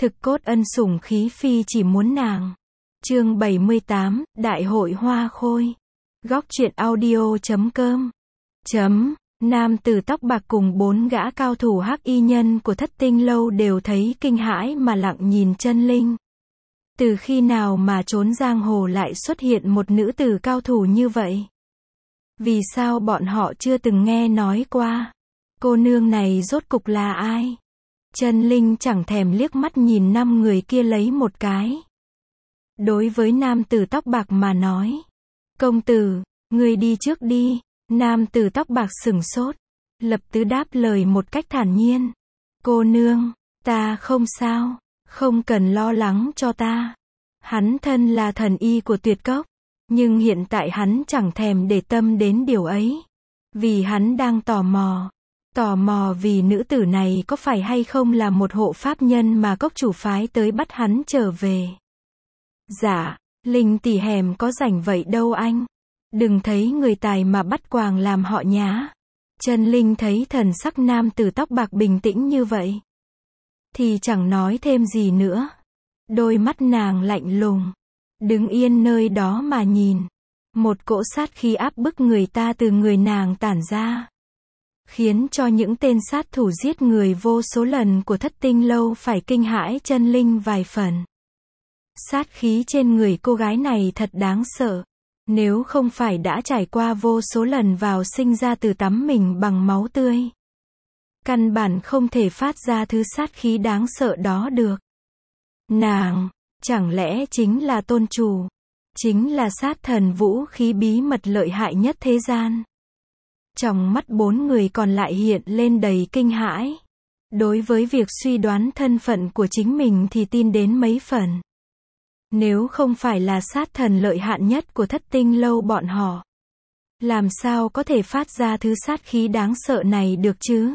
Thực cốt ân sủng khí phi chỉ muốn nàng. Chương 78, Đại hội hoa khôi. Góc truyện audio.com. Nam tử tóc bạc cùng 4 gã cao thủ hắc y nhân của Thất Tinh lâu đều thấy kinh hãi mà lặng nhìn Chân Linh. Từ khi nào mà trốn giang hồ lại xuất hiện một nữ tử cao thủ như vậy? Vì sao bọn họ chưa từng nghe nói qua? Cô nương này rốt cục là ai? Chân Linh chẳng thèm liếc mắt nhìn 5 người kia lấy một cái. Đối với nam tử tóc bạc mà nói, công tử, người đi trước đi. Nam tử tóc bạc sửng sốt, lập tức đáp lời một cách thản nhiên. Cô nương, ta không sao, không cần lo lắng cho ta. Hắn thân là thần y của Tuyệt Cốc, nhưng hiện tại hắn chẳng thèm để tâm đến điều ấy. Vì hắn đang tò mò vì nữ tử này có phải hay không là một hộ pháp nhân mà cốc chủ phái tới bắt hắn trở về. Dạ, Linh tỷ hẻm có rảnh vậy đâu anh. Đừng thấy người tài mà bắt quàng làm họ nhá. Chân Linh thấy thần sắc nam tử tóc bạc bình tĩnh như vậy, thì chẳng nói thêm gì nữa. Đôi mắt nàng lạnh lùng, đứng yên nơi đó mà nhìn. Một cỗ sát khí áp bức người ta từ người nàng tản ra, khiến cho những tên sát thủ giết người vô số lần của Thất Tinh lâu phải kinh hãi Chân Linh vài phần. Sát khí trên người cô gái này thật đáng sợ. Nếu không phải đã trải qua vô số lần vào sinh ra từ tắm mình bằng máu tươi, căn bản không thể phát ra thứ sát khí đáng sợ đó được. Nàng, chẳng lẽ chính là tôn chủ? Chính là sát thần vũ khí bí mật lợi hại nhất thế gian? Trong mắt 4 người còn lại hiện lên đầy kinh hãi. Đối với việc suy đoán thân phận của chính mình thì tin đến mấy phần. Nếu không phải là sát thần lợi hại nhất của Thất Tinh lâu bọn họ, làm sao có thể phát ra thứ sát khí đáng sợ này được chứ?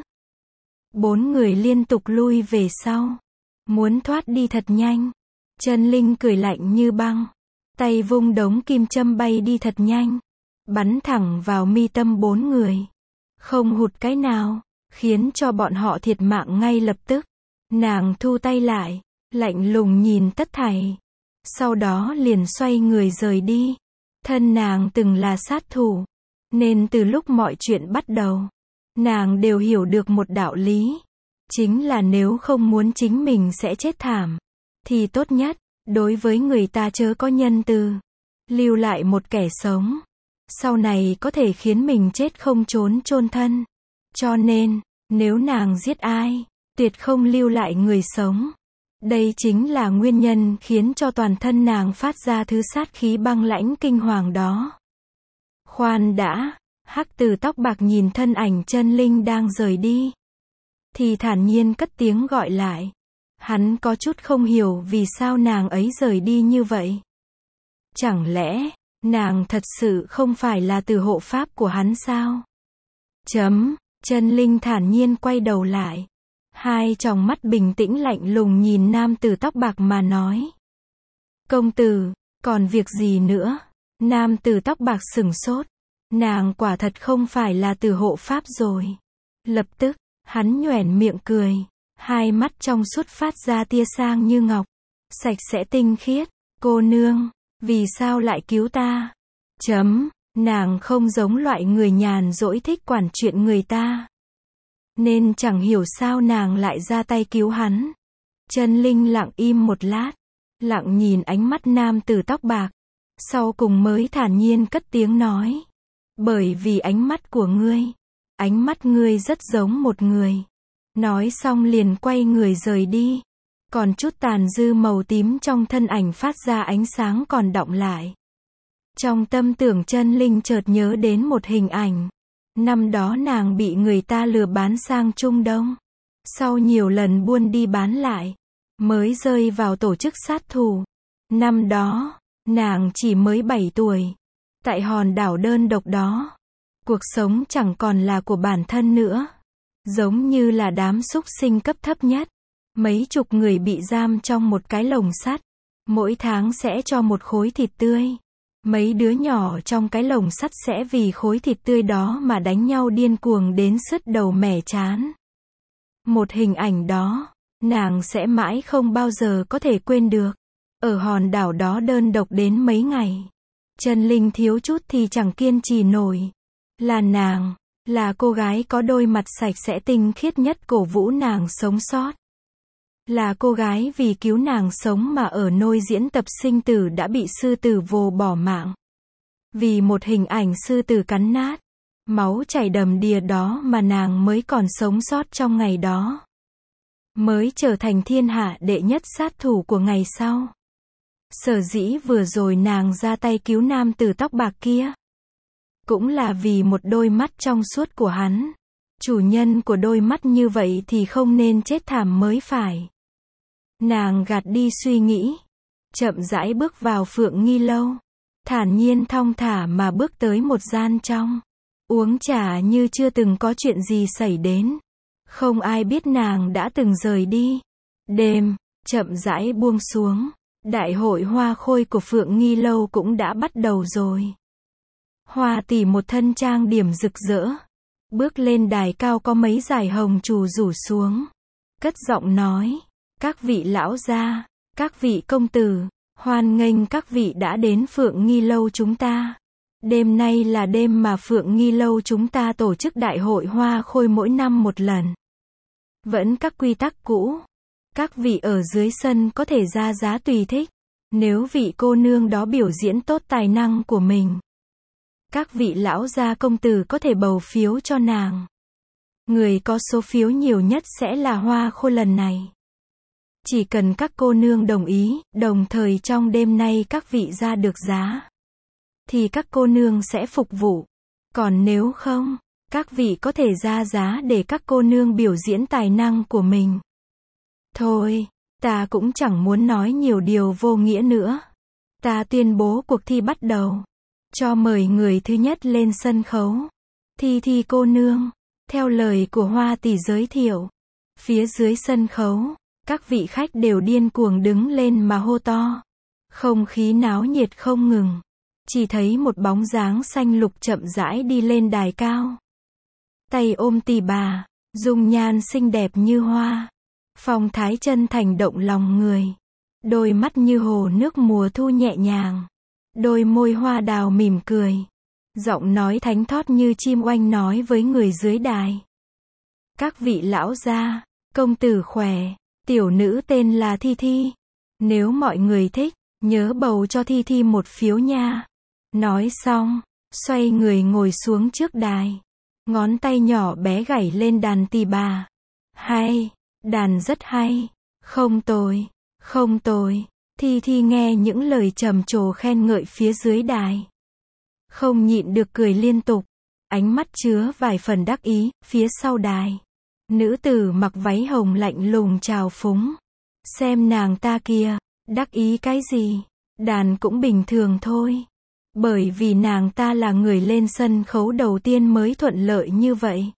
4 người liên tục lui về sau, muốn thoát đi thật nhanh. Chân Linh cười lạnh như băng, tay vung đống kim châm bay đi thật nhanh, bắn thẳng vào mi tâm 4 người, không hụt cái nào, khiến cho bọn họ thiệt mạng ngay lập tức. Nàng thu tay lại, lạnh lùng nhìn tất thảy, sau đó liền xoay người rời đi. Thân nàng từng là sát thủ, nên từ lúc mọi chuyện bắt đầu, nàng đều hiểu được một đạo lý. Chính là nếu không muốn chính mình sẽ chết thảm, thì tốt nhất, đối với người ta chớ có nhân từ. Lưu lại một kẻ sống, sau này có thể khiến mình chết không trốn chôn thân. Cho nên, nếu nàng giết ai, tuyệt không lưu lại người sống. Đây chính là nguyên nhân khiến cho toàn thân nàng phát ra thứ sát khí băng lãnh kinh hoàng đó. Khoan đã, hắc tử tóc bạc nhìn thân ảnh Chân Linh đang rời đi, thì thản nhiên cất tiếng gọi lại. Hắn có chút không hiểu vì sao nàng ấy rời đi như vậy. Chẳng lẽ, nàng thật sự không phải là tử hộ pháp của hắn sao? Chân Linh thản nhiên quay đầu lại. Hai tròng mắt bình tĩnh lạnh lùng nhìn nam tử tóc bạc mà nói. Công tử, còn việc gì nữa? Nam tử tóc bạc sửng sốt. Nàng quả thật không phải là tử hộ pháp rồi. Lập tức, hắn nhoẻn miệng cười. Hai mắt trong suốt phát ra tia sang như ngọc, sạch sẽ tinh khiết. Cô nương, vì sao lại cứu ta? Nàng không giống loại người nhàn rỗi thích quản chuyện người ta, nên chẳng hiểu sao nàng lại ra tay cứu hắn. Chân Linh lặng im một lát, lặng nhìn ánh mắt nam tử tóc bạc, sau cùng mới thản nhiên cất tiếng nói. Bởi vì ánh mắt của ngươi, ánh mắt ngươi rất giống một người. Nói xong liền quay người rời đi, còn chút tàn dư màu tím trong thân ảnh phát ra ánh sáng còn đọng lại. Trong tâm tưởng Chân Linh chợt nhớ đến một hình ảnh. Năm đó nàng bị người ta lừa bán sang Trung Đông, sau nhiều lần buôn đi bán lại, mới rơi vào tổ chức sát thủ. Năm đó, nàng chỉ mới 7 tuổi. Tại hòn đảo đơn độc đó, cuộc sống chẳng còn là của bản thân nữa. Giống như là đám súc sinh cấp thấp nhất. Mấy chục người bị giam trong một cái lồng sắt. Mỗi tháng sẽ cho một khối thịt tươi. Mấy đứa nhỏ trong cái lồng sắt sẽ vì khối thịt tươi đó mà đánh nhau điên cuồng đến sứt đầu mẻ trán. Một hình ảnh đó, nàng sẽ mãi không bao giờ có thể quên được. Ở hòn đảo đó đơn độc đến mấy ngày, Trần Linh thiếu chút thì chẳng kiên trì nổi. Là nàng, là cô gái có đôi mặt sạch sẽ tinh khiết nhất cổ vũ nàng sống sót. Là cô gái vì cứu nàng sống mà ở nôi diễn tập sinh tử đã bị sư tử vồ bỏ mạng. Vì một hình ảnh sư tử cắn nát, máu chảy đầm đìa đó mà nàng mới còn sống sót trong ngày đó. Mới trở thành thiên hạ đệ nhất sát thủ của ngày sau. Sở dĩ vừa rồi nàng ra tay cứu nam tử tóc bạc kia, cũng là vì một đôi mắt trong suốt của hắn. Chủ nhân của đôi mắt như vậy thì không nên chết thảm mới phải. Nàng gạt đi suy nghĩ, chậm rãi bước vào Phượng Nghi Lâu, thản nhiên thong thả mà bước tới một gian trong, uống trà như chưa từng có chuyện gì xảy đến. Không ai biết nàng đã từng rời đi. Đêm chậm rãi buông xuống, đại hội hoa khôi của Phượng Nghi Lâu cũng đã bắt đầu rồi. Hoa tỷ một thân trang điểm rực rỡ, bước lên đài cao có mấy dải hồng trù rủ xuống, cất giọng nói: các vị lão gia, các vị công tử, hoan nghênh các vị đã đến Phượng Nghi Lâu chúng ta. Đêm nay là đêm mà Phượng Nghi Lâu chúng ta tổ chức đại hội hoa khôi mỗi năm một lần. Vẫn các quy tắc cũ. Các vị ở dưới sân có thể ra giá tùy thích. Nếu vị cô nương đó biểu diễn tốt tài năng của mình, các vị lão gia công tử có thể bầu phiếu cho nàng. Người có số phiếu nhiều nhất sẽ là hoa khôi lần này. Chỉ cần các cô nương đồng ý, đồng thời trong đêm nay các vị ra được giá, thì các cô nương sẽ phục vụ. Còn nếu không, các vị có thể ra giá để các cô nương biểu diễn tài năng của mình. Thôi, ta cũng chẳng muốn nói nhiều điều vô nghĩa nữa. Ta tuyên bố cuộc thi bắt đầu. Cho mời người thứ nhất lên sân khấu. Thi Thi cô nương. Theo lời của Hoa tỷ giới thiệu, phía dưới sân khấu, các vị khách đều điên cuồng đứng lên mà hô to. Không khí náo nhiệt không ngừng. Chỉ thấy một bóng dáng xanh lục chậm rãi đi lên đài cao. Tay ôm tỳ bà, dung nhan xinh đẹp như hoa. Phong thái chân thành động lòng người. Đôi mắt như hồ nước mùa thu nhẹ nhàng. Đôi môi hoa đào mỉm cười. Giọng nói thánh thót như chim oanh nói với người dưới đài. Các vị lão gia, công tử khỏe, tiểu nữ tên là Thi Thi. Nếu mọi người thích, nhớ bầu cho Thi Thi một phiếu nha. Nói xong, xoay người ngồi xuống trước đài. Ngón tay nhỏ bé gảy lên đàn tỳ bà. Hay, đàn rất hay. Không tồi, không tồi. Thi Thi nghe những lời trầm trồ khen ngợi phía dưới đài, không nhịn được cười liên tục. Ánh mắt chứa vài phần đắc ý. Phía sau đài, nữ tử mặc váy hồng lạnh lùng trào phúng. Xem nàng ta kia, đắc ý cái gì? Đàn cũng bình thường thôi. Bởi vì nàng ta là người lên sân khấu đầu tiên mới thuận lợi như vậy.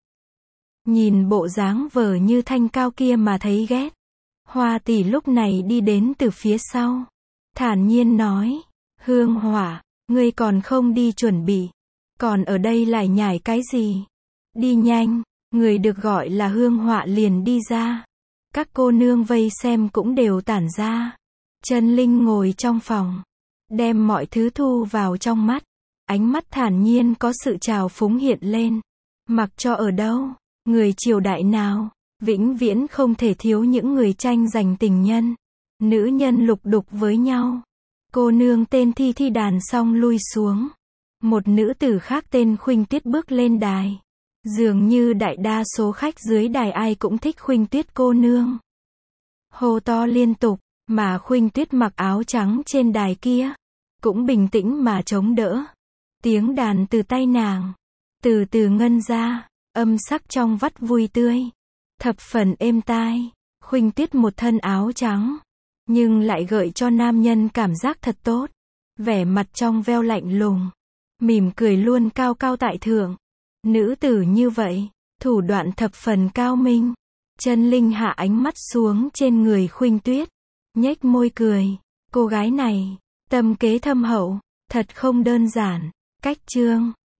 Nhìn bộ dáng vờ như thanh cao kia mà thấy ghét. Hoa tỷ lúc này đi đến từ phía sau, thản nhiên nói: Hương Hỏa, ngươi còn không đi chuẩn bị, còn ở đây lải nhải cái gì? Đi nhanh. Người được gọi là Hương Hỏa liền đi ra. Các cô nương vây xem cũng đều tản ra. Trần Linh ngồi trong phòng, đem mọi thứ thu vào trong mắt. Ánh mắt thản nhiên có sự trào phúng hiện lên. Mặc cho ở đâu, người triều đại nào, vĩnh viễn không thể thiếu những người tranh giành tình nhân. Nữ nhân lục đục với nhau. Cô nương tên Thi Thi đàn xong lui xuống. Một nữ tử khác tên Khuynh Tuyết bước lên đài. Dường như đại đa số khách dưới đài ai cũng thích Khuynh Tuyết cô nương. Hô to liên tục, mà Khuynh Tuyết mặc áo trắng trên đài kia, cũng bình tĩnh mà chống đỡ. Tiếng đàn từ tay nàng, từ từ ngân ra, âm sắc trong vắt vui tươi. Thập phần êm tai. Khuynh Tuyết một thân áo trắng, nhưng lại gợi cho nam nhân cảm giác thật tốt. Vẻ mặt trong veo lạnh lùng, mỉm cười luôn cao cao tại thượng. Nữ tử như vậy, thủ đoạn thập phần cao minh. Trần Linh hạ ánh mắt xuống trên người Khuynh Tuyết, nhếch môi cười. Cô gái này, tâm kế thâm hậu, thật không đơn giản. Cách chương